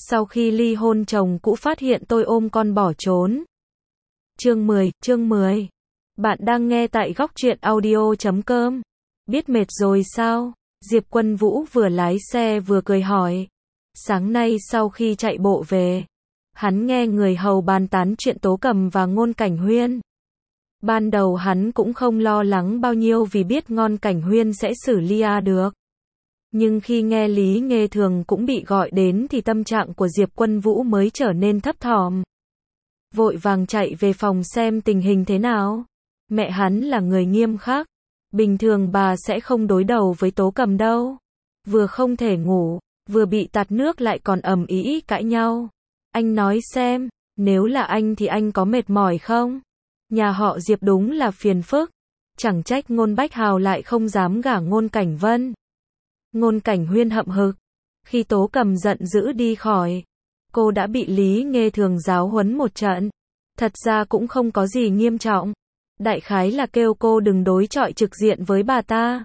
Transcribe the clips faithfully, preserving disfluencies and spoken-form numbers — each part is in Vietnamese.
Sau khi ly hôn chồng cũ phát hiện tôi ôm con bỏ trốn. Chương mười, chương mười. Bạn đang nghe tại góc truyện audio chấm com. Biết mệt rồi sao? Diệp Quân Vũ vừa lái xe vừa cười hỏi. Sáng nay sau khi chạy bộ về, hắn nghe người hầu bàn tán chuyện Tố Cầm và Ngôn Cảnh Huyên. Ban đầu hắn cũng không lo lắng bao nhiêu vì biết Ngôn Cảnh Huyên sẽ xử lý được. Nhưng khi nghe Lý Nghê Thường cũng bị gọi đến thì tâm trạng của Diệp Quân Vũ mới trở nên thấp thỏm. Vội vàng chạy về phòng xem tình hình thế nào. Mẹ hắn là người nghiêm khắc. Bình thường bà sẽ không đối đầu với Tố Cầm đâu. Vừa không thể ngủ, vừa bị tạt nước lại còn ầm ĩ cãi nhau. Anh nói xem, nếu là anh thì anh có mệt mỏi không? Nhà họ Diệp đúng là phiền phức. Chẳng trách Ngôn Bách Hào lại không dám gả Ngôn Cảnh Vân. Ngôn Cảnh Huyên hậm hực. Khi Tố Cầm giận dữ đi khỏi, cô đã bị Lý Nghê Thường giáo huấn một trận. Thật ra cũng không có gì nghiêm trọng. Đại khái là kêu cô đừng đối chọi trực diện với bà ta.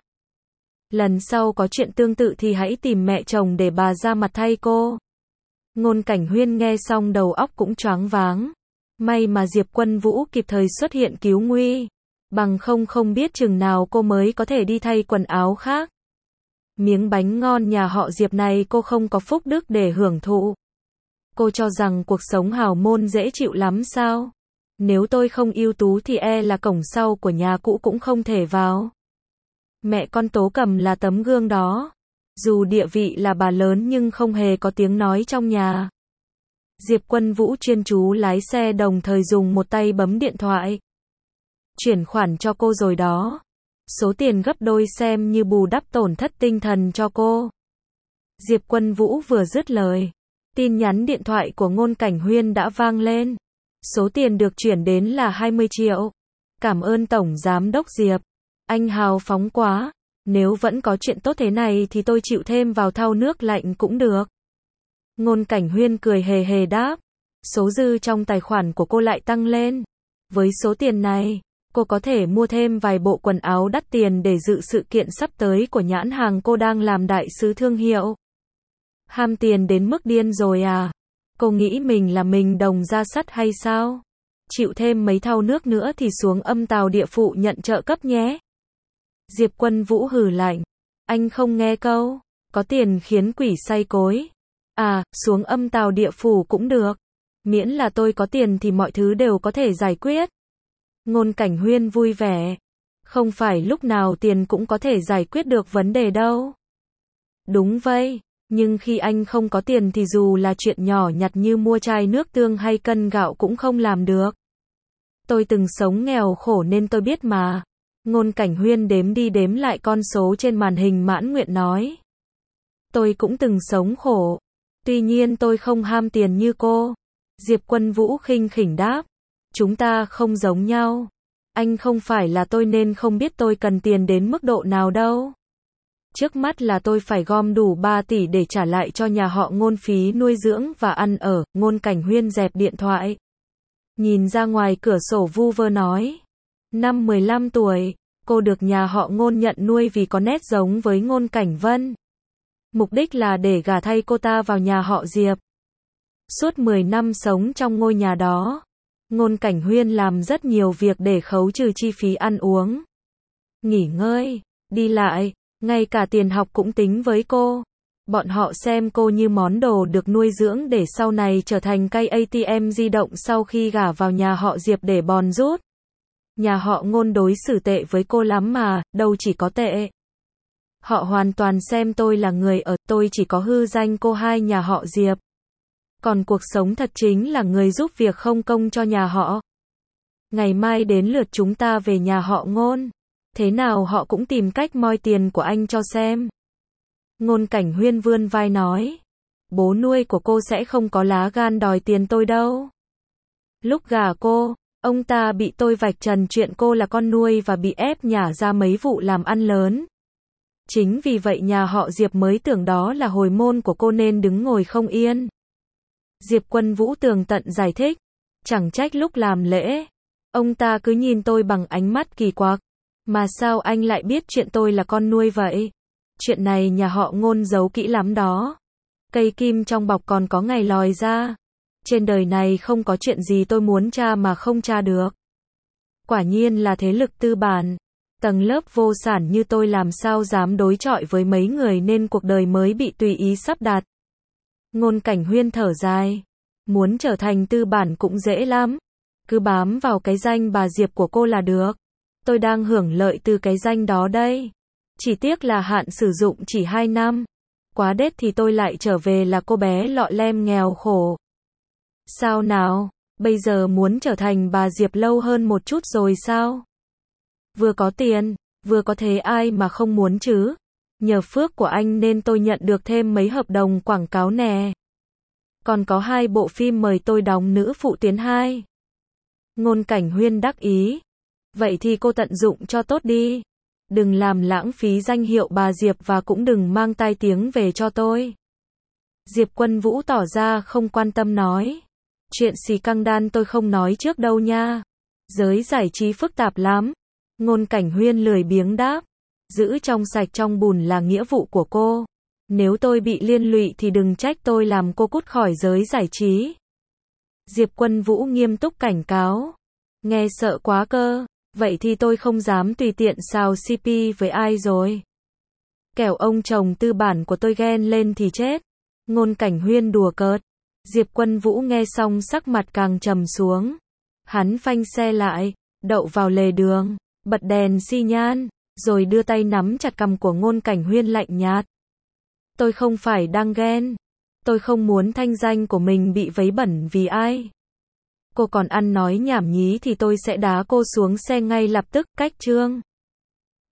Lần sau có chuyện tương tự thì hãy tìm mẹ chồng để bà ra mặt thay cô. Ngôn Cảnh Huyên nghe xong đầu óc cũng choáng váng. May mà Diệp Quân Vũ kịp thời xuất hiện cứu nguy. Bằng không không biết chừng nào cô mới có thể đi thay quần áo khác. Miếng bánh ngon nhà họ Diệp này cô không có phúc đức để hưởng thụ. Cô cho rằng cuộc sống hào môn dễ chịu lắm sao? Nếu tôi không ưu tú thì e là cổng sau của nhà cũ cũng không thể vào. Mẹ con Tố Cầm là tấm gương đó. Dù địa vị là bà lớn nhưng không hề có tiếng nói trong nhà. Diệp Quân Vũ chuyên chú lái xe đồng thời dùng một tay bấm điện thoại. Chuyển khoản cho cô rồi đó. Số tiền gấp đôi xem như bù đắp tổn thất tinh thần cho cô. Diệp Quân Vũ vừa dứt lời, tin nhắn điện thoại của Ngôn Cảnh Huyên đã vang lên. Số tiền được chuyển đến là hai mươi triệu. Cảm ơn Tổng Giám đốc Diệp. Anh hào phóng quá. Nếu vẫn có chuyện tốt thế này thì tôi chịu thêm vào thau nước lạnh cũng được. Ngôn Cảnh Huyên cười hề hề đáp. Số dư trong tài khoản của cô lại tăng lên. Với số tiền này, cô có thể mua thêm vài bộ quần áo đắt tiền để dự sự kiện sắp tới của nhãn hàng cô đang làm đại sứ thương hiệu. Ham tiền đến mức điên rồi à? Cô nghĩ mình là mình đồng ra sắt hay sao? Chịu thêm mấy thau nước nữa thì xuống Âm Tào Địa Phủ nhận trợ cấp nhé. Diệp Quân Vũ hừ lạnh. Anh không nghe câu, có tiền khiến quỷ say cối. À, xuống Âm Tào Địa Phủ cũng được. Miễn là tôi có tiền thì mọi thứ đều có thể giải quyết. Ngôn Cảnh Huyên vui vẻ. Không phải lúc nào tiền cũng có thể giải quyết được vấn đề đâu. Đúng vậy, nhưng khi anh không có tiền thì dù là chuyện nhỏ nhặt như mua chai nước tương hay cân gạo cũng không làm được. Tôi từng sống nghèo khổ nên tôi biết mà. Ngôn Cảnh Huyên đếm đi đếm lại con số trên màn hình mãn nguyện nói. Tôi cũng từng sống khổ. Tuy nhiên tôi không ham tiền như cô. Diệp Quân Vũ khinh khỉnh đáp. Chúng ta không giống nhau. Anh không phải là tôi nên không biết tôi cần tiền đến mức độ nào đâu. Trước mắt là tôi phải gom đủ ba tỷ để trả lại cho nhà họ Ngôn phí nuôi dưỡng và ăn ở. Ngôn Cảnh Huyên dẹp điện thoại. Nhìn ra ngoài cửa sổ vu vơ nói. Năm mười lăm tuổi, cô được nhà họ Ngôn nhận nuôi vì có nét giống với Ngôn Cảnh Vân. Mục đích là để gả thay cô ta vào nhà họ Diệp. Suốt mười năm sống trong ngôi nhà đó, Ngôn Cảnh Huyên làm rất nhiều việc để khấu trừ chi phí ăn uống, nghỉ ngơi, đi lại, ngay cả tiền học cũng tính với cô. Bọn họ xem cô như món đồ được nuôi dưỡng để sau này trở thành cây a tê em di động sau khi gả vào nhà họ Diệp để bòn rút. Nhà họ Ngôn đối xử tệ với cô lắm mà, đâu chỉ có tệ. Họ hoàn toàn xem tôi là người ở, tôi chỉ có hư danh cô hai nhà họ Diệp. Còn cuộc sống thật chính là người giúp việc không công cho nhà họ. Ngày mai đến lượt chúng ta về nhà họ Ngôn. Thế nào họ cũng tìm cách moi tiền của anh cho xem. Ngôn Cảnh Huyên vươn vai nói. Bố nuôi của cô sẽ không có lá gan đòi tiền tôi đâu. Lúc gả cô, ông ta bị tôi vạch trần chuyện cô là con nuôi và bị ép nhả ra mấy vụ làm ăn lớn. Chính vì vậy nhà họ Diệp mới tưởng đó là hồi môn của cô nên đứng ngồi không yên. Diệp Quân Vũ tường tận giải thích. Chẳng trách lúc làm lễ, ông ta cứ nhìn tôi bằng ánh mắt kỳ quặc. Mà sao anh lại biết chuyện tôi là con nuôi vậy? Chuyện này nhà họ Ngôn giấu kỹ lắm đó. Cây kim trong bọc còn có ngày lòi ra. Trên đời này không có chuyện gì tôi muốn tra mà không tra được. Quả nhiên là thế lực tư bản. Tầng lớp vô sản như tôi làm sao dám đối chọi với mấy người nên cuộc đời mới bị tùy ý sắp đặt. Ngôn Cảnh Huyên thở dài. Muốn trở thành tư bản cũng dễ lắm. Cứ bám vào cái danh bà Diệp của cô là được. Tôi đang hưởng lợi từ cái danh đó đây. Chỉ tiếc là hạn sử dụng chỉ hai năm. Quá đết thì tôi lại trở về là cô bé lọ lem nghèo khổ. Sao nào, bây giờ muốn trở thành bà Diệp lâu hơn một chút rồi sao? Vừa có tiền, vừa có thế ai mà không muốn chứ? Nhờ phước của anh nên tôi nhận được thêm mấy hợp đồng quảng cáo nè. Còn có hai bộ phim mời tôi đóng nữ phụ tuyến hai. Ngôn Cảnh Huyên đắc ý. Vậy thì cô tận dụng cho tốt đi. Đừng làm lãng phí danh hiệu bà Diệp và cũng đừng mang tai tiếng về cho tôi. Diệp Quân Vũ tỏ ra không quan tâm nói. Chuyện xì căng đan tôi không nói trước đâu nha. Giới giải trí phức tạp lắm. Ngôn Cảnh Huyên lười biếng đáp. Giữ trong sạch trong bùn là nghĩa vụ của cô. Nếu tôi bị liên lụy thì đừng trách tôi làm cô cút khỏi giới giải trí. Diệp Quân Vũ nghiêm túc cảnh cáo. Nghe sợ quá cơ. Vậy thì tôi không dám tùy tiện xào xê pê với ai rồi. Kẻo ông chồng tư bản của tôi ghen lên thì chết. Ngôn Cảnh Huyên đùa cợt. Diệp Quân Vũ nghe xong sắc mặt càng trầm xuống. Hắn phanh xe lại, đậu vào lề đường, bật đèn xi nhan, rồi đưa tay nắm chặt cằm của Ngôn Cảnh Huyên lạnh nhạt. Tôi không phải đang ghen. Tôi không muốn thanh danh của mình bị vấy bẩn vì ai. Cô còn ăn nói nhảm nhí thì tôi sẽ đá cô xuống xe ngay lập tức, cách chương.